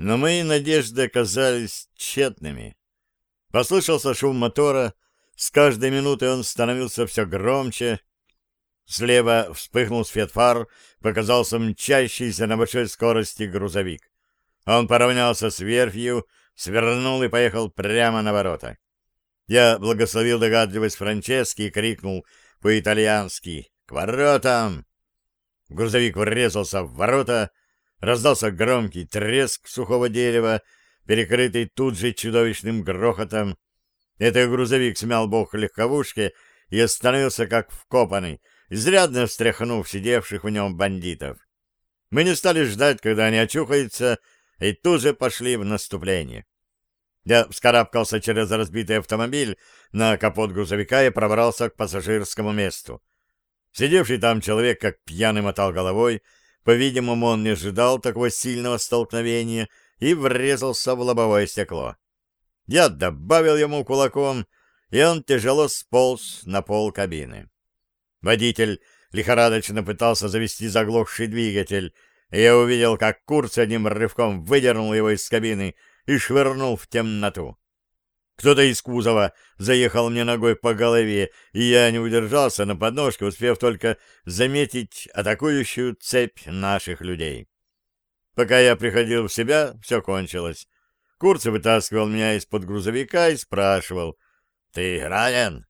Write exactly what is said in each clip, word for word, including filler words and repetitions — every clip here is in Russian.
Но мои надежды оказались тщетными. Послышался шум мотора, с каждой минутой он становился все громче. Слева вспыхнул свет фар, показался мчащийся на большой скорости грузовик. Он поравнялся с верфью, свернул и поехал прямо на ворота. Я благословил догадливость Франчески и крикнул по-итальянски «К воротам!». Грузовик врезался в ворота, раздался громкий треск сухого дерева, перекрытый тут же чудовищным грохотом. Этот грузовик смял бок легковушки и остановился как вкопанный, изрядно встряхнув сидевших в нем бандитов. Мы не стали ждать, когда они очухаются, и тут же пошли в наступление. Я вскарабкался через разбитый автомобиль на капот грузовика и пробрался к пассажирскому месту. Сидевший там человек как пьяный мотал головой, по-видимому, он не ожидал такого сильного столкновения и врезался в лобовое стекло. Я добавил ему кулаком, и он тяжело сполз на пол кабины. Водитель лихорадочно пытался завести заглохший двигатель, и я увидел, как Курц одним рывком выдернул его из кабины и швырнул в темноту. Кто-то из кузова заехал мне ногой по голове, и я не удержался на подножке, успев только заметить атакующую цепь наших людей. Пока я приходил в себя, все кончилось. Курц вытаскивал меня из-под грузовика и спрашивал: «Ты ранен?»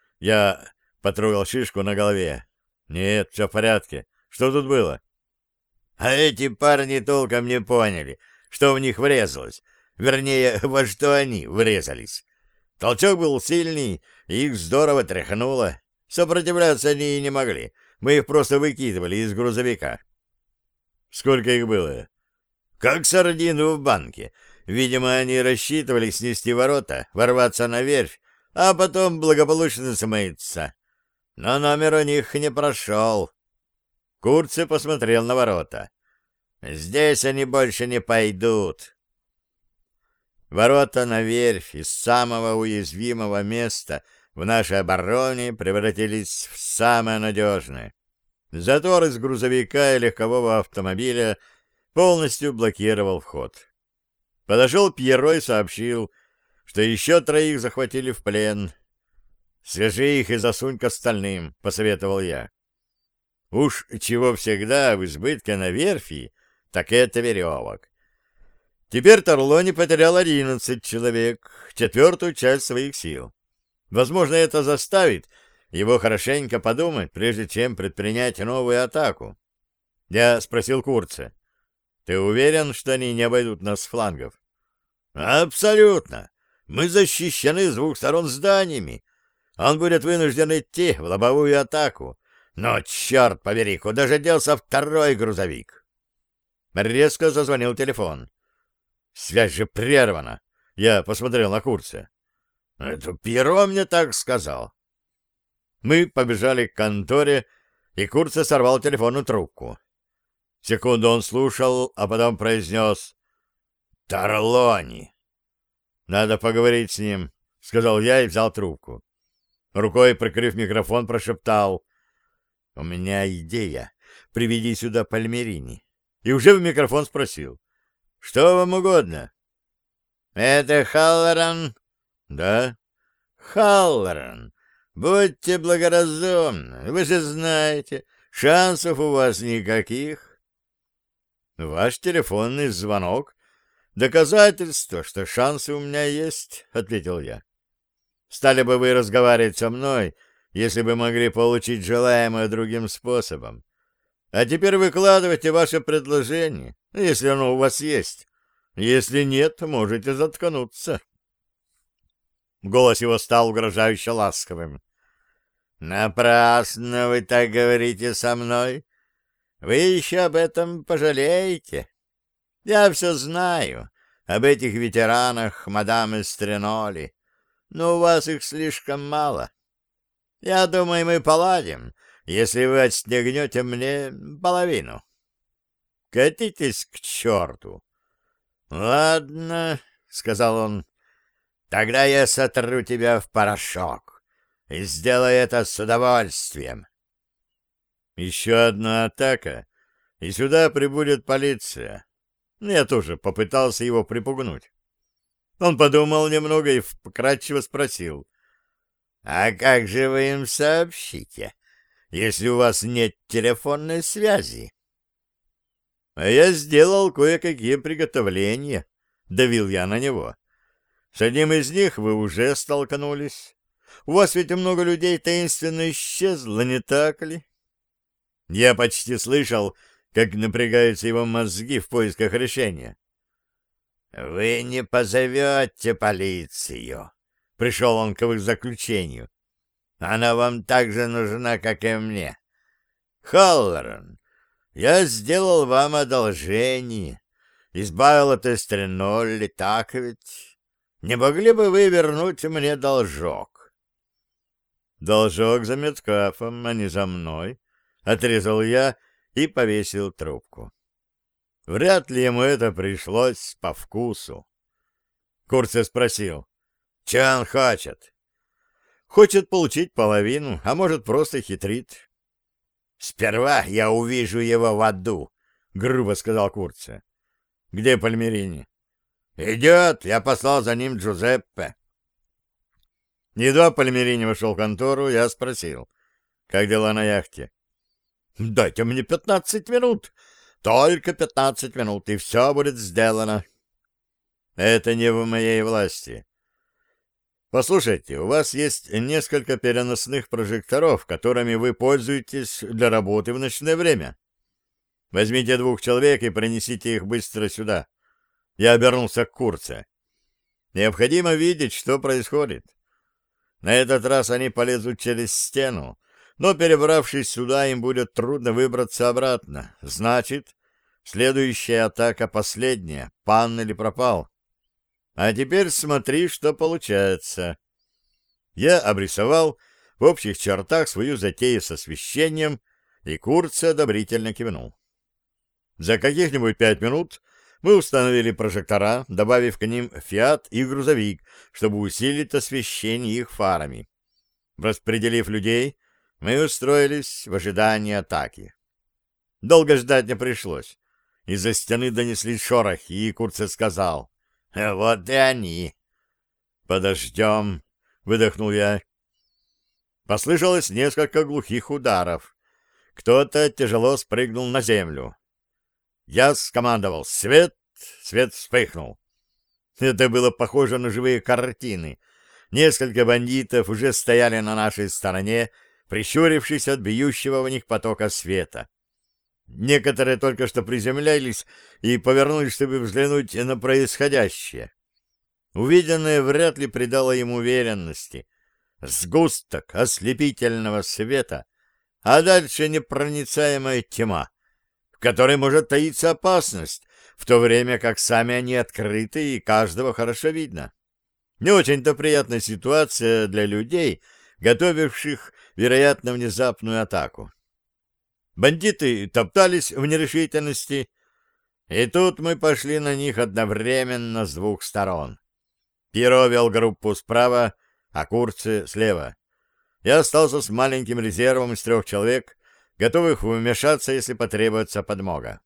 Я потрогал шишку на голове. «Нет, все в порядке. Что тут было?» «А эти парни толком не поняли, что в них врезалось. Вернее, во что они врезались. Толчок был сильный, и их здорово тряхнуло. Сопротивляться они и не могли. Мы их просто выкидывали из грузовика». «Сколько их было?» «Как сардину в банке. Видимо, они рассчитывали снести ворота, ворваться на верфь, а потом благополучно смыться. Но номер у них не прошел». Курци посмотрел на ворота. «Здесь они больше не пойдут». Ворота на верфь из самого уязвимого места в нашей обороне превратились в самое надежное. Затор из грузовика и легкового автомобиля полностью блокировал вход. Подошел Пьеро и сообщил, что еще троих захватили в плен. «Свяжи их и засунь к остальным», — посоветовал я. Уж чего всегда в избытке на верфи, так это веревок. Теперь Торлони потерял одиннадцать человек, четвертую часть своих сил. Возможно, это заставит его хорошенько подумать, прежде чем предпринять новую атаку. Я спросил Курца: «Ты уверен, что они не обойдут нас с флангов?» «Абсолютно. Мы защищены с двух сторон зданиями. Он будет вынужден идти в лобовую атаку. Но, черт побери, куда же делся второй грузовик?» Резко зазвонил телефон. «Связь же прервана!» Я посмотрел на Курца. «Это Пьеро мне так сказал». Мы побежали к конторе, и Курца сорвал телефонную трубку. Секунду он слушал, а потом произнес: «Торлони!» «Надо поговорить с ним», — сказал я и взял трубку. Рукой, прикрыв микрофон, прошептал: «У меня идея. Приведи сюда Пальмерини». И уже в микрофон спросил: «Что вам угодно?» «Это Халлоран?» «Да». «Халлоран, будьте благоразумны. Вы же знаете, шансов у вас никаких». «Ваш телефонный звонок — доказательство, что шансы у меня есть», — ответил я. «Стали бы вы разговаривать со мной, если бы могли получить желаемое другим способом. А теперь выкладывайте ваше предложение, если оно у вас есть. Если нет, можете заткнуться». Голос его стал угрожающе ласковым. «Напрасно вы так говорите со мной. Вы еще об этом пожалеете. Я все знаю об этих ветеранах мадам Эстреноли, но у вас их слишком мало. Я думаю, мы поладим, если вы отстегнете мне половину. Катитесь к черту». «Ладно», — сказал он, — «тогда я сотру тебя в порошок и сделаю это с удовольствием». Еще одна атака, и сюда прибудет полиция. Я тоже попытался его припугнуть. Он подумал немного и вкратчиво спросил. — А как же вы им сообщите, если у вас нет телефонной связи? — А я сделал кое-какие приготовления, — давил я на него. — С одним из них вы уже столкнулись. У вас ведь много людей таинственно исчезло, не так ли? Я почти слышал, как напрягаются его мозги в поисках решения. — Вы не позовете полицию, — пришел он к их заключению. — Она вам так же нужна, как и мне. Халлоран, я сделал вам одолжение, избавил от эстренолли, так ведь? Не могли бы вы вернуть мне должок? — Должок за Меткафом, а не за мной, — отрезал я и повесил трубку. Вряд ли ему это пришлось по вкусу. Курце спросил, что он хочет? Хочет получить половину, а может, просто хитрит. Сперва я увижу его в аду, грубо сказал Курце. Где Пальмерини? Идет, я послал за ним Джузеппе. Едва Пальмерини вошел в контору, я спросил, как дела на яхте? Дайте мне пятнадцать минут. Только пятнадцать минут, и все будет сделано. Это не в моей власти. Послушайте, у вас есть несколько переносных прожекторов, которыми вы пользуетесь для работы в ночное время. Возьмите двух человек и принесите их быстро сюда. Я обернулся к Курце. Необходимо видеть, что происходит. На этот раз они полезут через стену, но, перебравшись сюда, им будет трудно выбраться обратно. Значит, следующая атака последняя. Пан или пропал. А теперь смотри, что получается. Я обрисовал в общих чертах свою затею с освещением, и Курце одобрительно кивнул. За каких-нибудь пять минут мы установили прожектора, добавив к ним «Фиат» и грузовик, чтобы усилить освещение их фарами. Распределив людей, мы устроились в ожидании атаки. Долго ждать не пришлось. Из-за стены донеслись шорохи, и Курце сказал: «Вот и они». «Подождем», — выдохнул я. Послышалось несколько глухих ударов. Кто-то тяжело спрыгнул на землю. Я скомандовал «Свет!», свет вспыхнул. Это было похоже на живые картины. Несколько бандитов уже стояли на нашей стороне, прищурившись от бьющего в них потока света. Некоторые только что приземлялись и повернулись, чтобы взглянуть на происходящее. Увиденное вряд ли придало им уверенности. Сгусток ослепительного света, а дальше непроницаемая тьма, в которой может таиться опасность, в то время как сами они открыты и каждого хорошо видно. Не очень-то приятная ситуация для людей, готовивших, вероятно, внезапную атаку. Бандиты топтались в нерешительности, и тут мы пошли на них одновременно с двух сторон. Пьеро вел группу справа, а Курце слева. Я остался с маленьким резервом из трех человек, готовых вмешаться, если потребуется подмога.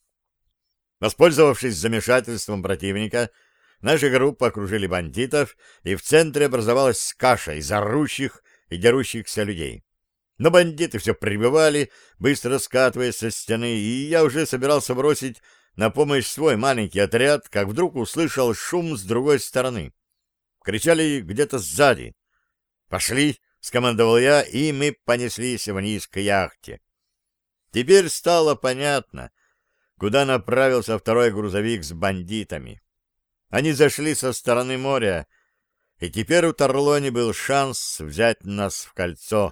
Воспользовавшись замешательством противника, наши группы окружили бандитов, и в центре образовалась каша из орущих и дерущихся людей. Но бандиты все прибывали, быстро скатываясь со стены, и я уже собирался бросить на помощь свой маленький отряд, как вдруг услышал шум с другой стороны. Кричали где-то сзади. «Пошли!» — скомандовал я, и мы понеслись вниз к яхте. Теперь стало понятно, куда направился второй грузовик с бандитами. Они зашли со стороны моря, и теперь у Торлони был шанс взять нас в кольцо.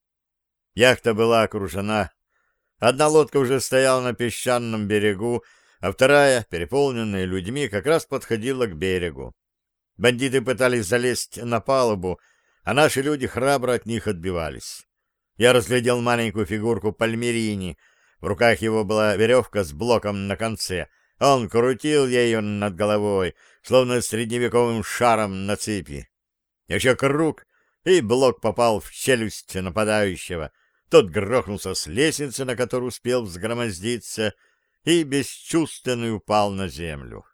Яхта была окружена. Одна лодка уже стояла на песчаном берегу, а вторая, переполненная людьми, как раз подходила к берегу. Бандиты пытались залезть на палубу, а наши люди храбро от них отбивались. Я разглядел маленькую фигурку Пальмерини. В руках его была веревка с блоком на конце. Он крутил ею над головой, словно средневековым шаром на цепи. Еще круг, и блок попал в челюсть нападающего. Тот грохнулся с лестницы, на которую успел взгромоздиться, и бесчувственный упал на землю.